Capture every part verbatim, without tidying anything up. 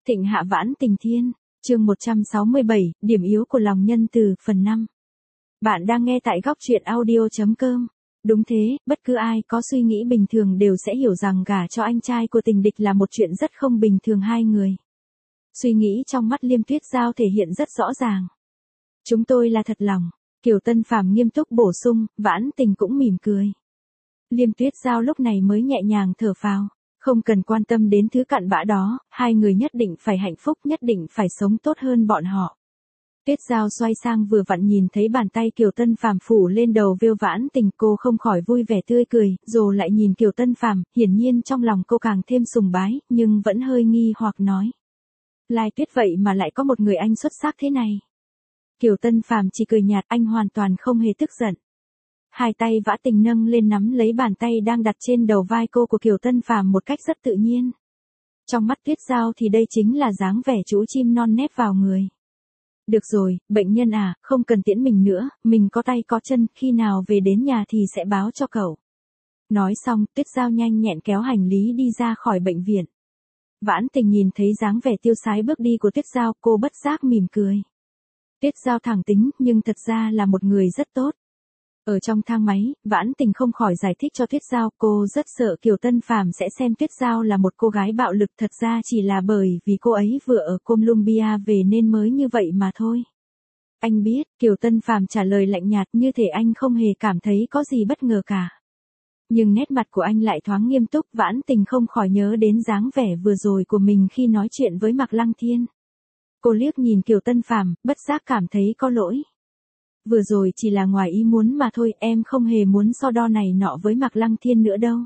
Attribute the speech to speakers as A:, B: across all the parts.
A: Thịnh hạ vãn tình thiên, chương một trăm sáu mươi bảy, điểm yếu của lòng nhân từ, phần năm. Bạn đang nghe tại góc truyện audio chấm com. Đúng thế, bất cứ ai có suy nghĩ bình thường đều sẽ hiểu rằng gả cho anh trai của tình địch là một chuyện rất không bình thường hai người. Suy nghĩ trong mắt Liêm Tuyết Giao thể hiện rất rõ ràng. Chúng tôi là thật lòng, Kiều Tân Phàm nghiêm túc bổ sung, Vãn Tình cũng mỉm cười. Liêm Tuyết Giao lúc này mới nhẹ nhàng thở phào. Không cần quan tâm đến thứ cặn bã đó, hai người nhất định phải hạnh phúc, nhất định phải sống tốt hơn bọn họ. Tuyết Giao xoay sang vừa vặn nhìn thấy bàn tay Kiều Tân Phàm phủ lên đầu Viu Vãn Tình, cô không khỏi vui vẻ tươi cười, rồi lại nhìn Kiều Tân Phàm, hiển nhiên trong lòng cô càng thêm sùng bái, nhưng vẫn hơi nghi hoặc nói. Lai Tuyết vậy mà lại có một người anh xuất sắc thế này. Kiều Tân Phàm chỉ cười nhạt, anh hoàn toàn không hề tức giận. Hai tay Vã Tình nâng lên nắm lấy bàn tay đang đặt trên đầu vai cô của Kiều Tân Phàm một cách rất tự nhiên. Trong mắt Tuyết Giao thì đây chính là dáng vẻ chú chim non nép vào người. Được rồi, bệnh nhân à, không cần tiễn mình nữa, mình có tay có chân, khi nào về đến nhà thì sẽ báo cho cậu. Nói xong, Tuyết Giao nhanh nhẹn kéo hành lý đi ra khỏi bệnh viện. Vãn Tình nhìn thấy dáng vẻ tiêu sái bước đi của Tuyết Giao, cô bất giác mỉm cười. Tuyết Giao thẳng tính, nhưng thật ra là một người rất tốt. Ở trong thang máy, Vãn Tình không khỏi giải thích cho Tuyết Giao, cô rất sợ Kiều Tân Phàm sẽ xem Tuyết Giao là một cô gái bạo lực, thật ra chỉ là bởi vì cô ấy vừa ở Colombia về nên mới như vậy mà thôi. Anh biết, Kiều Tân Phàm trả lời lạnh nhạt, như thể anh không hề cảm thấy có gì bất ngờ cả. Nhưng nét mặt của anh lại thoáng nghiêm túc, Vãn Tình không khỏi nhớ đến dáng vẻ vừa rồi của mình khi nói chuyện với Mạc Lăng Thiên. Cô liếc nhìn Kiều Tân Phàm, bất giác cảm thấy có lỗi. Vừa rồi chỉ là ngoài ý muốn mà thôi, em không hề muốn so đo này nọ với Mạc Lăng Thiên nữa đâu.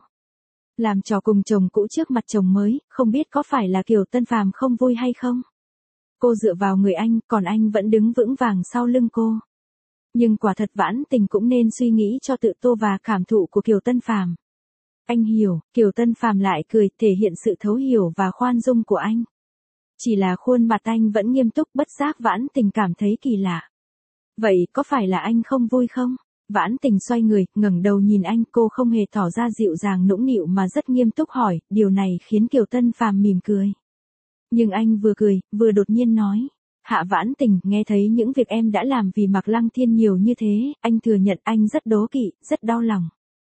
A: Làm trò cùng chồng cũ trước mặt chồng mới, không biết có phải là Kiều Tân Phàm không vui hay không? Cô dựa vào người anh, còn anh vẫn đứng vững vàng sau lưng cô. Nhưng quả thật Vãn Tình cũng nên suy nghĩ cho tự tô và cảm thụ của Kiều Tân Phàm. Anh hiểu, Kiều Tân Phàm lại cười, thể hiện sự thấu hiểu và khoan dung của anh. Chỉ là khuôn mặt anh vẫn nghiêm túc, bất giác Vãn Tình cảm thấy kỳ lạ. Vậy có phải là anh không vui không? Vãn Tình xoay người, ngẩng đầu nhìn anh, cô không hề tỏ ra dịu dàng nũng nịu mà rất nghiêm túc hỏi, điều này khiến Kiều Tân Phàm mỉm cười. Nhưng anh vừa cười, vừa đột nhiên nói, Hạ Vãn Tình, nghe thấy những việc em đã làm vì Mạc Lăng Thiên nhiều như thế, anh thừa nhận anh rất đố kỵ, rất đau lòng.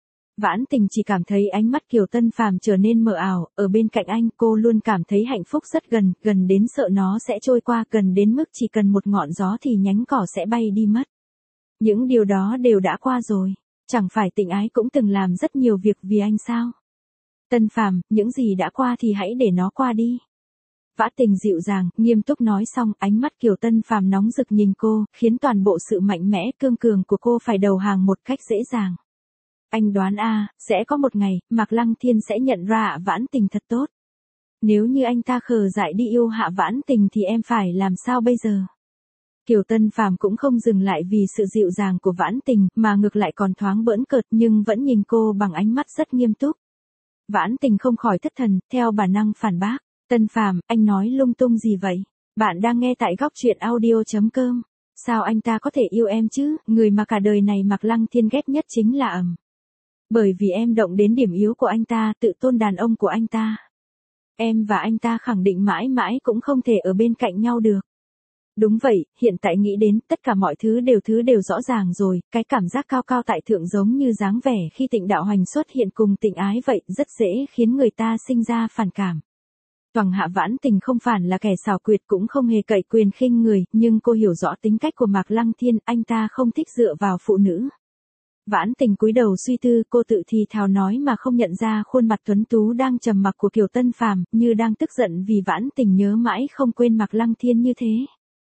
A: Vãn Tình chỉ cảm thấy ánh mắt Kiều Tân Phàm trở nên mờ ảo, ở bên cạnh anh cô luôn cảm thấy hạnh phúc rất gần, gần đến sợ nó sẽ trôi qua, gần đến mức chỉ cần một ngọn gió thì nhánh cỏ sẽ bay đi mất. Những điều đó đều đã qua rồi, chẳng phải Tình Ái cũng từng làm rất nhiều việc vì anh sao? Tân Phàm, những gì đã qua thì hãy để nó qua đi. Vã Tình dịu dàng, nghiêm túc nói xong, ánh mắt Kiều Tân Phàm nóng rực nhìn cô, khiến toàn bộ sự mạnh mẽ cương cường của cô phải đầu hàng một cách dễ dàng. Anh đoán a, à, sẽ có một ngày, Mạc Lăng Thiên sẽ nhận ra Hạ Vãn Tình thật tốt. Nếu như anh ta khờ dại đi yêu Hạ Vãn Tình thì em phải làm sao bây giờ? Kiều Tân Phàm cũng không dừng lại vì sự dịu dàng của Vãn Tình, mà ngược lại còn thoáng bỡn cợt, nhưng vẫn nhìn cô bằng ánh mắt rất nghiêm túc. Vãn Tình không khỏi thất thần, theo bản năng phản bác. Tân Phàm, anh nói lung tung gì vậy? Bạn đang nghe tại góc truyện audio chấm com. Sao anh ta có thể yêu em chứ? Người mà cả đời này Mạc Lăng Thiên ghét nhất chính là ẩm. Bởi vì em động đến điểm yếu của anh ta, tự tôn đàn ông của anh ta. Em và anh ta khẳng định mãi mãi cũng không thể ở bên cạnh nhau được. Đúng vậy, hiện tại nghĩ đến, tất cả mọi thứ đều thứ đều rõ ràng rồi, cái cảm giác cao cao tại thượng giống như dáng vẻ khi Tịnh Đạo Hoành xuất hiện cùng Tình Ái vậy, rất dễ khiến người ta sinh ra phản cảm. Toàn Hạ Vãn Tình không phải là kẻ xảo quyệt, cũng không hề cậy quyền khinh người, nhưng cô hiểu rõ tính cách của Mạc Lăng Thiên, anh ta không thích dựa vào phụ nữ. Vãn Tình cúi đầu suy tư, cô tự thì thào nói mà không nhận ra khuôn mặt tuấn tú đang trầm mặc của Kiều Tân Phàm, như đang tức giận vì Vãn Tình nhớ mãi không quên Mạc Lăng Thiên như thế.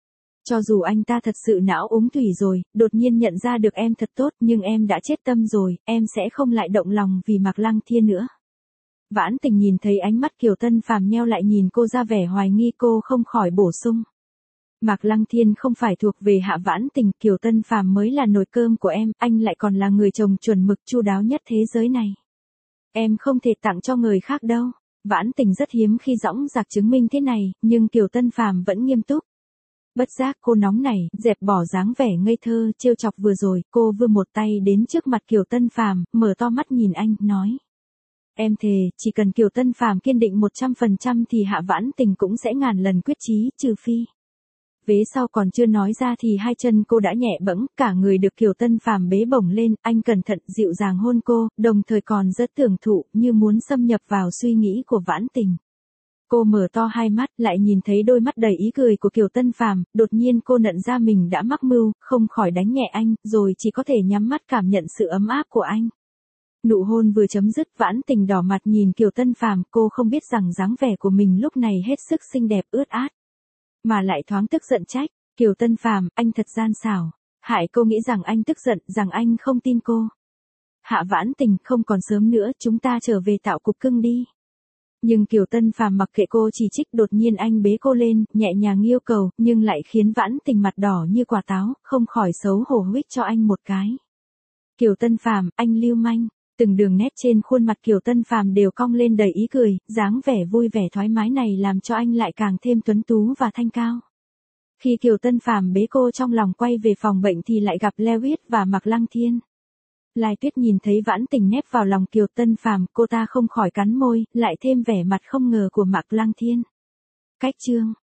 A: Cho dù anh ta thật sự não úng thủy rồi, đột nhiên nhận ra được em thật tốt, nhưng em đã chết tâm rồi, em sẽ không lại động lòng vì Mạc Lăng Thiên nữa. Vãn Tình nhìn thấy ánh mắt Kiều Tân Phàm nheo lại nhìn cô ra vẻ hoài nghi, cô không khỏi bổ sung. Mạc Lăng Thiên không phải thuộc về Hạ Vãn Tình, Kiều Tân Phàm mới là nồi cơm của em, anh lại còn là người chồng chuẩn mực chu đáo nhất thế giới này. Em không thể tặng cho người khác đâu. Vãn Tình rất hiếm khi dõng dạc chứng minh thế này, nhưng Kiều Tân Phàm vẫn nghiêm túc. Bất giác cô nóng nảy, dẹp bỏ dáng vẻ ngây thơ, trêu chọc vừa rồi, cô vươn một tay đến trước mặt Kiều Tân Phàm, mở to mắt nhìn anh, nói. Em thề, chỉ cần Kiều Tân Phàm kiên định một trăm phần trăm thì Hạ Vãn Tình cũng sẽ ngàn lần quyết chí, trừ phi. Vế sau còn chưa nói ra thì hai chân cô đã nhẹ bẫng, cả người được Kiều Tân Phàm bế bổng lên, anh cẩn thận dịu dàng hôn cô, đồng thời còn rất tưởng thụ, như muốn xâm nhập vào suy nghĩ của Vãn Tình. Cô mở to hai mắt, lại nhìn thấy đôi mắt đầy ý cười của Kiều Tân Phàm, đột nhiên cô nhận ra mình đã mắc mưu, không khỏi đánh nhẹ anh, rồi chỉ có thể nhắm mắt cảm nhận sự ấm áp của anh. Nụ hôn vừa chấm dứt, Vãn Tình đỏ mặt nhìn Kiều Tân Phàm, cô không biết rằng dáng vẻ của mình lúc này hết sức xinh đẹp ướt át, mà lại thoáng tức giận trách, Kiều Tân Phàm, anh thật gian xảo, hại cô nghĩ rằng anh tức giận, rằng anh không tin cô. Hạ Vãn Tình, không còn sớm nữa, chúng ta trở về tạo cục cưng đi. Nhưng Kiều Tân Phàm mặc kệ cô chỉ trích, đột nhiên anh bế cô lên, nhẹ nhàng yêu cầu, nhưng lại khiến Vãn Tình mặt đỏ như quả táo, không khỏi xấu hổ huých cho anh một cái. Kiều Tân Phàm, anh lưu manh. Từng đường nét trên khuôn mặt Kiều Tân Phàm đều cong lên đầy ý cười, dáng vẻ vui vẻ thoải mái này làm cho anh lại càng thêm tuấn tú và thanh cao. Khi Kiều Tân Phàm bế cô trong lòng quay về phòng bệnh thì lại gặp Lewis và Mạc Lăng Thiên. Lai Tuyết nhìn thấy Vãn Tình nép vào lòng Kiều Tân Phàm, cô ta không khỏi cắn môi, lại thêm vẻ mặt không ngờ của Mạc Lăng Thiên. Cách chương